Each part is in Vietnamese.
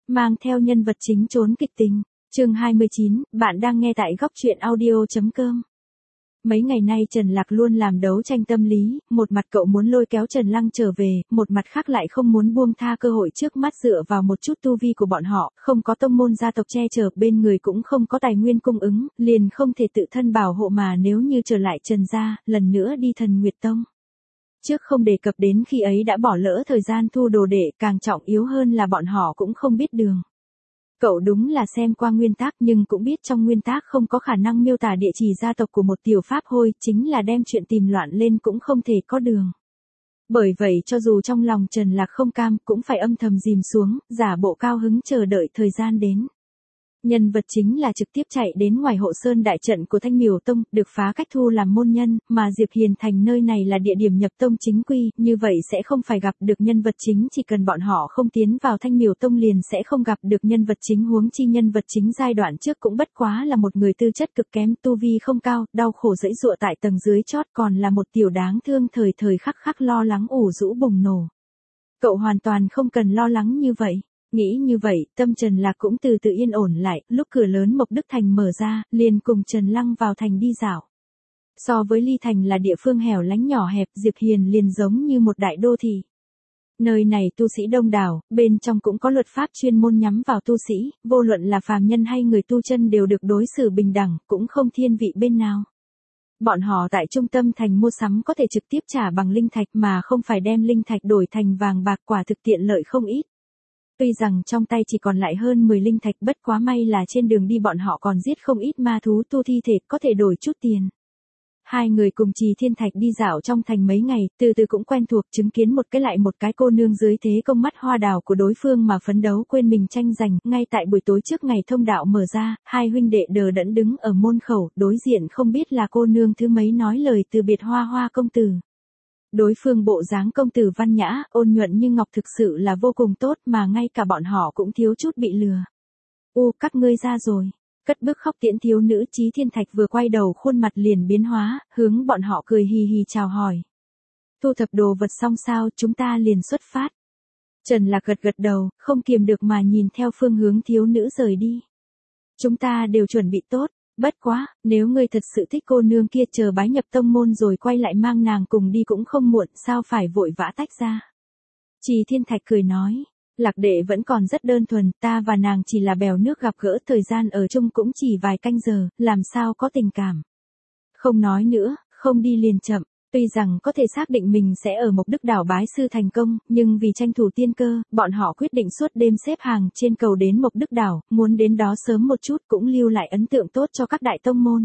mang theo nhân vật chính trốn kịch tình. Chương 29, bạn đang nghe tại góc truyện audio.com. Mấy ngày nay Trần Lạc luôn làm đấu tranh tâm lý, một mặt cậu muốn lôi kéo Trần Lăng trở về, một mặt khác lại không muốn buông tha cơ hội trước mắt dựa vào một chút tu vi của bọn họ, không có tông môn gia tộc che chở, bên người cũng không có tài nguyên cung ứng, liền không thể tự thân bảo hộ, mà nếu như trở lại Trần gia, lần nữa đi Thần Nguyệt Tông. Trước không đề cập đến khi ấy đã bỏ lỡ thời gian thu đồ đệ, càng trọng yếu hơn là bọn họ cũng không biết đường. Cậu đúng là xem qua nguyên tác nhưng cũng biết trong nguyên tác không có khả năng miêu tả địa chỉ gia tộc của một tiểu pháp hôi, chính là đem chuyện tìm loạn lên cũng không thể có đường. Bởi vậy cho dù trong lòng Trần Lạc không cam cũng phải âm thầm dìm xuống, giả bộ cao hứng chờ đợi thời gian đến. Nhân vật chính là trực tiếp chạy đến ngoài hộ sơn đại trận của Thanh Miểu Tông, được phá cách thu làm môn nhân, mà Diệp Hiền Thành nơi này là địa điểm nhập tông chính quy, như vậy sẽ không phải gặp được nhân vật chính, chỉ cần bọn họ không tiến vào Thanh Miểu Tông liền sẽ không gặp được nhân vật chính, huống chi nhân vật chính giai đoạn trước cũng bất quá là một người tư chất cực kém, tu vi không cao, đau khổ giãy giụa tại tầng dưới chót, còn là một tiểu đáng thương thời thời khắc khắc lo lắng ủ rũ bùng nổ. Cậu hoàn toàn không cần lo lắng như vậy. Nghĩ như vậy, tâm Trần Lạc cũng từ từ yên ổn lại, lúc cửa lớn Mộc Đức Thành mở ra, liền cùng Trần Lăng vào thành đi dạo. So với Ly Thành là địa phương hẻo lánh nhỏ hẹp, Diệp Hiền liền giống như một đại đô thị. Nơi này tu sĩ đông đảo, bên trong cũng có luật pháp chuyên môn nhắm vào tu sĩ, vô luận là phàm nhân hay người tu chân đều được đối xử bình đẳng, cũng không thiên vị bên nào. Bọn họ tại trung tâm thành mua sắm có thể trực tiếp trả bằng linh thạch mà không phải đem linh thạch đổi thành vàng bạc, quả thực tiện lợi không ít. Tuy rằng trong tay chỉ còn lại hơn 10 linh thạch, bất quá may là trên đường đi bọn họ còn giết không ít ma thú, tu thi thể có thể đổi chút tiền. Hai người cùng Trì Thiên Thạch đi dạo trong thành mấy ngày, từ từ cũng quen thuộc, chứng kiến một cái lại một cái cô nương dưới thế công mắt hoa đào của đối phương mà phấn đấu quên mình tranh giành. Ngay tại buổi tối trước ngày thông đạo mở ra, hai huynh đệ đờ đẫn đứng ở môn khẩu, đối diện không biết là cô nương thứ mấy nói lời từ biệt Hoa Hoa công tử. Đối phương bộ dáng công tử văn nhã, ôn nhuận như ngọc, thực sự là vô cùng tốt, mà ngay cả bọn họ cũng thiếu chút bị lừa. Các ngươi ra rồi. Cất bước khóc tiễn thiếu nữ Chí Thiên Thạch vừa quay đầu khuôn mặt liền biến hóa, hướng bọn họ cười hì hì chào hỏi. Thu thập đồ vật xong sao, chúng ta liền xuất phát. Trần Lạc gật gật đầu, không kiềm được mà nhìn theo phương hướng thiếu nữ rời đi. Chúng ta đều chuẩn bị tốt. Bất quá, nếu ngươi thật sự thích cô nương kia, chờ bái nhập tông môn rồi quay lại mang nàng cùng đi cũng không muộn, sao phải vội vã tách ra. Trì Thiên Thạch cười nói, Lạc đệ vẫn còn rất đơn thuần, ta và nàng chỉ là bèo nước gặp gỡ, thời gian ở chung cũng chỉ vài canh giờ, làm sao có tình cảm. Không nói nữa, không đi liền chậm. Tuy rằng có thể xác định mình sẽ ở Mộc Đức Đảo bái sư thành công, nhưng vì tranh thủ tiên cơ, bọn họ quyết định suốt đêm xếp hàng trên cầu đến Mộc Đức Đảo, muốn đến đó sớm một chút cũng lưu lại ấn tượng tốt cho các đại tông môn.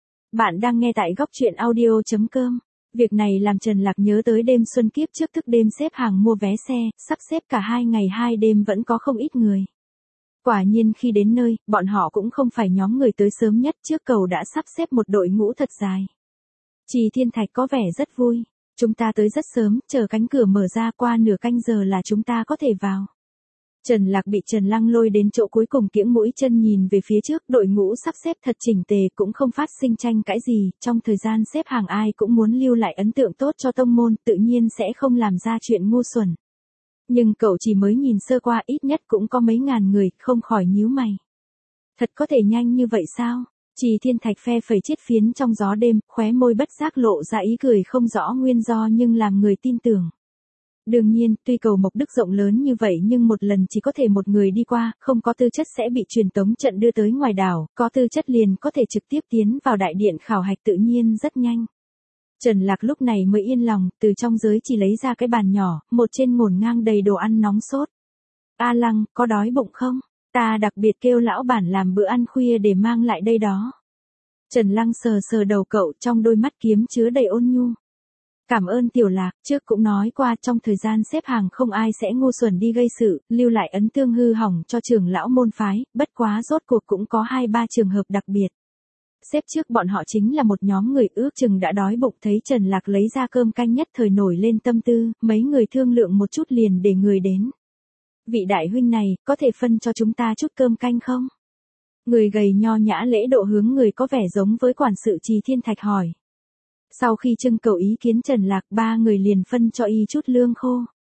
Bạn đang nghe tại góc truyện audio.com. Việc này làm Trần Lạc nhớ tới đêm xuân kiếp trước, thức đêm xếp hàng mua vé xe, sắp xếp cả 2 ngày 2 đêm vẫn có không ít người. Quả nhiên khi đến nơi, bọn họ cũng không phải nhóm người tới sớm nhất, trước cầu đã sắp xếp một đội ngũ thật dài. Trì Thiên Thạch có vẻ rất vui. Chúng ta tới rất sớm, chờ cánh cửa mở ra qua nửa canh giờ là chúng ta có thể vào. Trần Lạc bị Trần Lăng lôi đến chỗ cuối cùng, kiễng mũi chân nhìn về phía trước, đội ngũ sắp xếp thật chỉnh tề, cũng không phát sinh tranh cãi gì, trong thời gian xếp hàng ai cũng muốn lưu lại ấn tượng tốt cho tông môn, tự nhiên sẽ không làm ra chuyện ngu xuẩn. Nhưng cậu chỉ mới nhìn sơ qua, ít nhất cũng có mấy ngàn người, không khỏi nhíu mày. Thật có thể nhanh như vậy sao? Trì Thiên Thạch phe phẩy chiếc phiến trong gió đêm, khóe môi bất giác lộ ra ý cười không rõ nguyên do nhưng làm người tin tưởng. Đương nhiên, tuy cầu Mộc Đức rộng lớn như vậy nhưng một lần chỉ có thể một người đi qua, không có tư chất sẽ bị truyền tống trận đưa tới ngoài đảo, có tư chất liền có thể trực tiếp tiến vào đại điện khảo hạch, tự nhiên rất nhanh. Trần Lạc lúc này mới yên lòng, từ trong giới chỉ lấy ra cái bàn nhỏ, một trên ngổn ngang đầy đồ ăn nóng sốt. A Lăng, có đói bụng không? Ta đặc biệt kêu lão bản làm bữa ăn khuya để mang lại đây đó. Trần Lăng sờ sờ đầu cậu, trong đôi mắt kiếm chứa đầy ôn nhu. Cảm ơn Tiểu Lạc, trước cũng nói qua trong thời gian xếp hàng không ai sẽ ngu xuẩn đi gây sự, lưu lại ấn tương hư hỏng cho trưởng lão môn phái, bất quá rốt cuộc cũng có 2-3 trường hợp đặc biệt. Xếp trước bọn họ chính là một nhóm người ước chừng đã đói bụng, thấy Trần Lạc lấy ra cơm canh nhất thời nổi lên tâm tư, mấy người thương lượng một chút liền để người đến. Vị đại huynh này, có thể phân cho chúng ta chút cơm canh không? Người gầy nho nhã lễ độ hướng người có vẻ giống với quản sự Trì Thiên Thạch hỏi. Sau khi trưng cầu ý kiến Trần Lạc, 3 người liền phân cho y chút lương khô.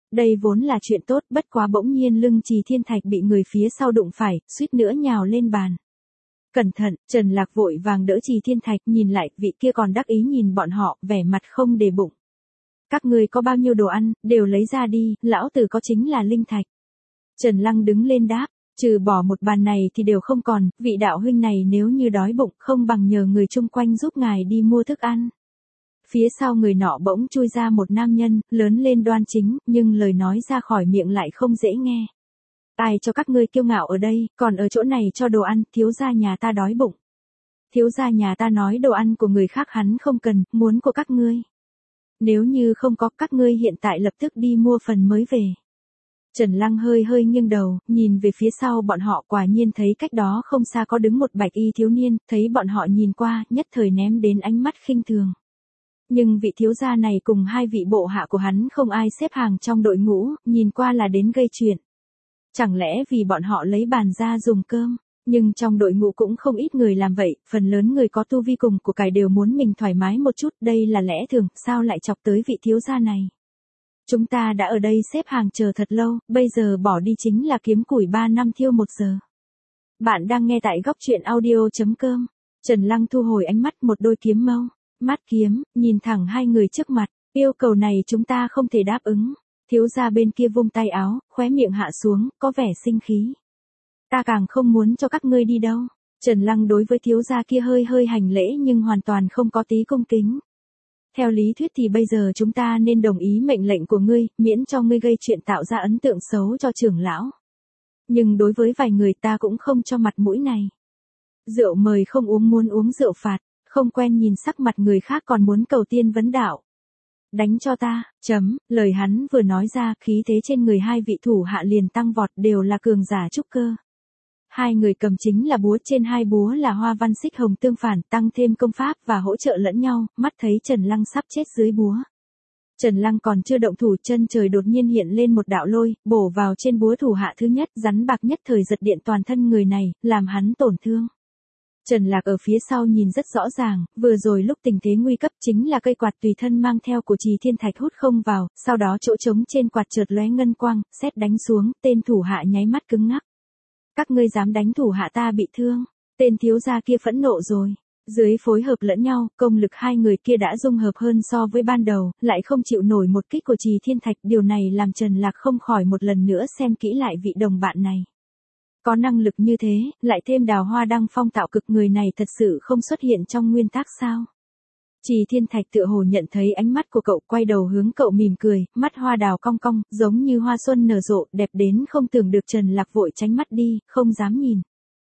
Đây vốn là chuyện tốt, bất quá bỗng nhiên lưng Trì Thiên Thạch bị người phía sau đụng phải, suýt nữa nhào lên bàn. Cẩn thận, Trần Lạc vội vàng đỡ Trì Thiên Thạch, nhìn lại, vị kia còn đắc ý nhìn bọn họ, vẻ mặt không để bụng. Các ngươi có bao nhiêu đồ ăn, đều lấy ra đi, lão tử có chính là linh thạch. Trần Lăng đứng lên đáp, trừ bỏ một bàn này thì đều không còn, vị đạo huynh này nếu như đói bụng không bằng nhờ người chung quanh giúp ngài đi mua thức ăn. Phía sau người nọ bỗng chui ra một nam nhân, lớn lên đoan chính, nhưng lời nói ra khỏi miệng lại không dễ nghe. Ai cho các ngươi kiêu ngạo ở đây, còn ở chỗ này cho đồ ăn, thiếu gia nhà ta đói bụng. Thiếu gia nhà ta nói đồ ăn của người khác hắn không cần, muốn của các ngươi. Nếu như không có, các ngươi hiện tại lập tức đi mua phần mới về. Trần Lăng hơi hơi nghiêng đầu, nhìn về phía sau bọn họ, quả nhiên thấy cách đó không xa có đứng một bạch y thiếu niên, thấy bọn họ nhìn qua, nhất thời ném đến ánh mắt khinh thường. Nhưng vị thiếu gia này cùng hai vị bộ hạ của hắn không ai xếp hàng trong đội ngũ, nhìn qua là đến gây chuyện. Chẳng lẽ vì bọn họ lấy bàn ra dùng cơm? Nhưng trong đội ngũ cũng không ít người làm vậy, phần lớn người có tu vi cùng của cải đều muốn mình thoải mái một chút, đây là lẽ thường, sao lại chọc tới vị thiếu gia này? Chúng ta đã ở đây xếp hàng chờ thật lâu, bây giờ bỏ đi chính là kiếm củi 3 năm thiêu 1 giờ. Bạn đang nghe tại góc truyện audio.com. Trần Lăng thu hồi ánh mắt, một đôi kiếm mâu, mắt kiếm, nhìn thẳng hai người trước mặt, yêu cầu này chúng ta không thể đáp ứng. Thiếu gia bên kia vung tay áo, khóe miệng hạ xuống, có vẻ sinh khí. Ta càng không muốn cho các ngươi đi đâu. Trần Lăng đối với thiếu gia kia hơi hơi hành lễ nhưng hoàn toàn không có tí cung kính. Theo lý thuyết thì bây giờ chúng ta nên đồng ý mệnh lệnh của ngươi, miễn cho ngươi gây chuyện tạo ra ấn tượng xấu cho trưởng lão. Nhưng đối với vài người ta cũng không cho mặt mũi này. Rượu mời không uống muốn uống rượu phạt, không quen nhìn sắc mặt người khác còn muốn cầu tiên vấn đạo. Đánh cho ta, lời hắn vừa nói ra, khí thế trên người hai vị thủ hạ liền tăng vọt, đều là cường giả trúc cơ. Hai người cầm chính là búa, trên hai búa là hoa văn xích hồng tương phản, tăng thêm công pháp và hỗ trợ lẫn nhau, mắt thấy Trần Lăng sắp chết dưới búa. Trần Lăng còn chưa động thủ, chân trời đột nhiên hiện lên một đạo lôi, bổ vào trên búa thủ hạ thứ nhất, rắn bạc nhất thời giật điện toàn thân người này, làm hắn tổn thương. Trần Lạc ở phía sau nhìn rất rõ ràng, vừa rồi lúc tình thế nguy cấp chính là cây quạt tùy thân mang theo của Trì Thiên Thạch hút không vào, sau đó chỗ trống trên quạt chợt lóe ngân quang, sét đánh xuống, tên thủ hạ nháy mắt cứng ngắc. Các ngươi dám đánh thủ hạ ta bị thương, tên thiếu gia kia phẫn nộ rồi. Dưới phối hợp lẫn nhau, công lực hai người kia đã dung hợp hơn so với ban đầu, lại không chịu nổi một kích của Trì Thiên Thạch, điều này làm Trần Lạc không khỏi một lần nữa xem kỹ lại vị đồng bạn này. Có năng lực như thế, lại thêm Đào Hoa Đăng Phong tạo cực, người này thật sự không xuất hiện trong nguyên tắc sao? Trì Thiên Thạch tựa hồ nhận thấy ánh mắt của cậu, quay đầu hướng cậu mỉm cười, mắt hoa đào cong cong, giống như hoa xuân nở rộ, đẹp đến không tưởng được. Trần Lạc vội tránh mắt đi, không dám nhìn.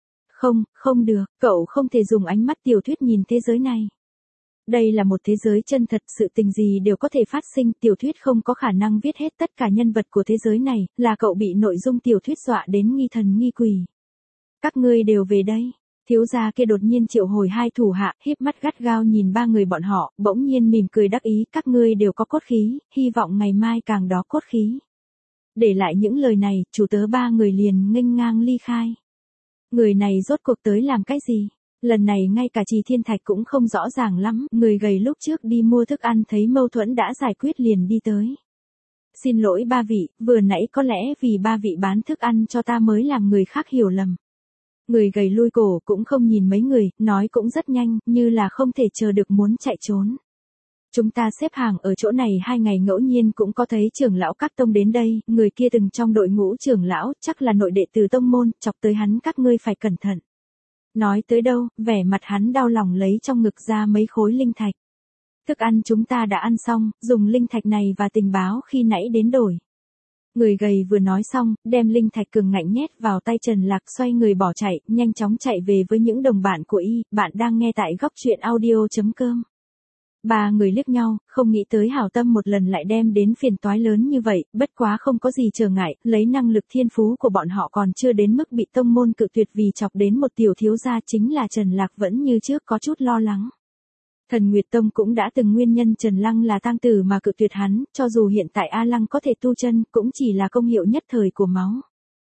Không được, cậu không thể dùng ánh mắt tiểu thuyết nhìn thế giới này. Đây là một thế giới chân thật, sự tình gì đều có thể phát sinh, tiểu thuyết không có khả năng viết hết tất cả nhân vật của thế giới này, là cậu bị nội dung tiểu thuyết dọa đến nghi thần nghi quỷ. Các ngươi đều về đây. Thiếu gia kia đột nhiên triệu hồi hai thủ hạ, híp mắt gắt gao nhìn ba người bọn họ, bỗng nhiên mỉm cười đắc ý, các ngươi đều có cốt khí, hy vọng ngày mai càng đó cốt khí. Để lại những lời này, chủ tớ ba người liền nghênh ngang ly khai. Người này rốt cuộc tới làm cái gì? Lần này ngay cả Trì Thiên Thạch cũng không rõ ràng lắm, người gầy lúc trước đi mua thức ăn thấy mâu thuẫn đã giải quyết liền đi tới. Xin lỗi ba vị, vừa nãy có lẽ vì ba vị bán thức ăn cho ta mới làm người khác hiểu lầm. Người gầy lui cổ cũng không nhìn mấy người, nói cũng rất nhanh, như là không thể chờ được muốn chạy trốn. Chúng ta xếp hàng ở chỗ này 2 ngày, ngẫu nhiên cũng có thấy trưởng lão các tông đến đây, người kia từng trong đội ngũ trưởng lão, chắc là nội đệ tử tông môn, chọc tới hắn các ngươi phải cẩn thận. Nói tới đâu, vẻ mặt hắn đau lòng lấy trong ngực ra mấy khối linh thạch. Thức ăn chúng ta đã ăn xong, dùng linh thạch này và tình báo khi nãy đến đổi. Người gầy vừa nói xong, đem linh thạch cường ngạnh nhét vào tay Trần Lạc, xoay người bỏ chạy, nhanh chóng chạy về với những đồng bạn của y. Bạn đang nghe tại góc truyện audio.com. Ba người liếc nhau, không nghĩ tới hảo tâm một lần lại đem đến phiền toái lớn như vậy, bất quá không có gì trở ngại, lấy năng lực thiên phú của bọn họ còn chưa đến mức bị tông môn cự tuyệt vì chọc đến một tiểu thiếu gia, chính là Trần Lạc vẫn như trước có chút lo lắng. Thần Nguyệt Tông cũng đã từng nguyên nhân Trần Lăng là tang tử mà cự tuyệt hắn, cho dù hiện tại A Lăng có thể tu chân, cũng chỉ là công hiệu nhất thời của máu.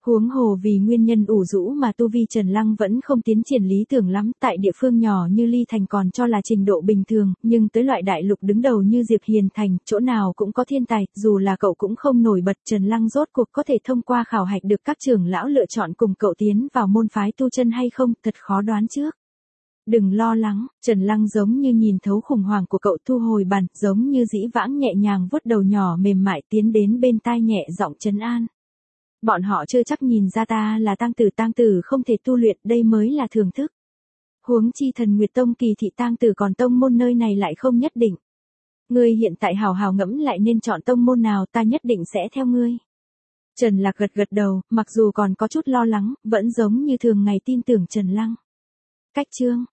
Huống hồ vì nguyên nhân ủ rũ mà tu vi Trần Lăng vẫn không tiến triển lý tưởng lắm, tại địa phương nhỏ như Ly Thành còn cho là trình độ bình thường, nhưng tới loại đại lục đứng đầu như Diệp Hiền Thành, chỗ nào cũng có thiên tài, dù là cậu cũng không nổi bật. Trần Lăng rốt cuộc có thể thông qua khảo hạch được các trưởng lão lựa chọn cùng cậu tiến vào môn phái tu chân hay không, thật khó đoán trước. Đừng lo lắng, Trần Lăng giống như nhìn thấu khủng hoảng của cậu, thu hồi bàn, giống như dĩ vãng nhẹ nhàng vuốt đầu nhỏ mềm mại tiến đến bên tai nhẹ giọng trấn an. Bọn họ chưa chắc nhìn ra ta là tang tử không thể tu luyện, đây mới là thưởng thức. Huống chi Thần Nguyệt Tông kỳ thị tang tử còn tông môn nơi này lại không nhất định. Ngươi hiện tại hào hào ngẫm lại nên chọn tông môn nào, ta nhất định sẽ theo ngươi. Trần Lạc gật gật đầu, mặc dù còn có chút lo lắng, vẫn giống như thường ngày tin tưởng Trần Lăng. Cách chương